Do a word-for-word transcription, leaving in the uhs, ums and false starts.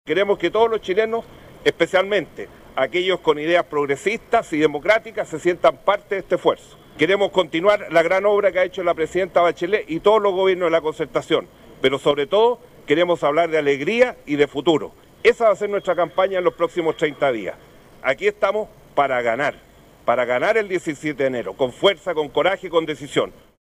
Queremos que todos los chilenos, especialmente aquellos con ideas progresistas y democráticas, se sientan parte de este esfuerzo. Queremos continuar la gran obra que ha hecho la presidenta Bachelet y todos los gobiernos de la concertación, pero sobre todo queremos hablar de alegría y de futuro. Esa va a ser nuestra campaña en los próximos treinta días. Aquí estamos para ganar, para ganar el diecisiete de enero, con fuerza, con coraje y con decisión.